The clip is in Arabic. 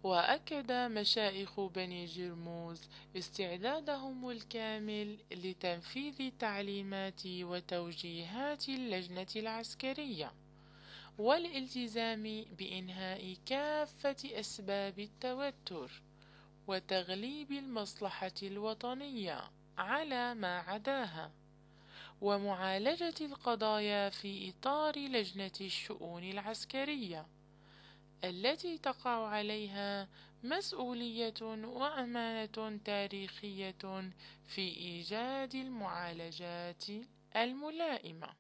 وأكد مشايخ بني جرموز استعدادهم الكامل لتنفيذ تعليمات وتوجيهات اللجنة العسكرية والالتزام بإنهاء كافة أسباب التوتر وتغليب المصلحة الوطنية على ما عداها، ومعالجة القضايا في إطار لجنة الشؤون العسكرية التي تقع عليها مسؤولية وأمانة تاريخية في إيجاد المعالجات الملائمة.